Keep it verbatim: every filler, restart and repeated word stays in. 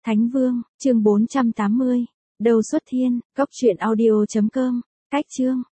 Thánh Vương, chương bốn trăm tám mươi. Đầu xuất thiên, cốc truyện audio chấm com. Cách chương.